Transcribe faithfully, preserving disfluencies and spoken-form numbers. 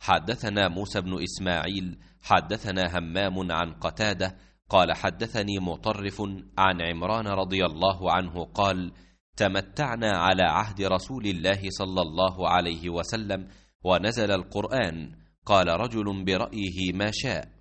حدثنا موسى بن إسماعيل حدثنا همام عن قتادة قال حدثني مطرف عن عمران رضي الله عنه قال تمتعنا على عهد رسول الله صلى الله عليه وسلم ونزل القرآن، قال رجل برأيه ما شاء،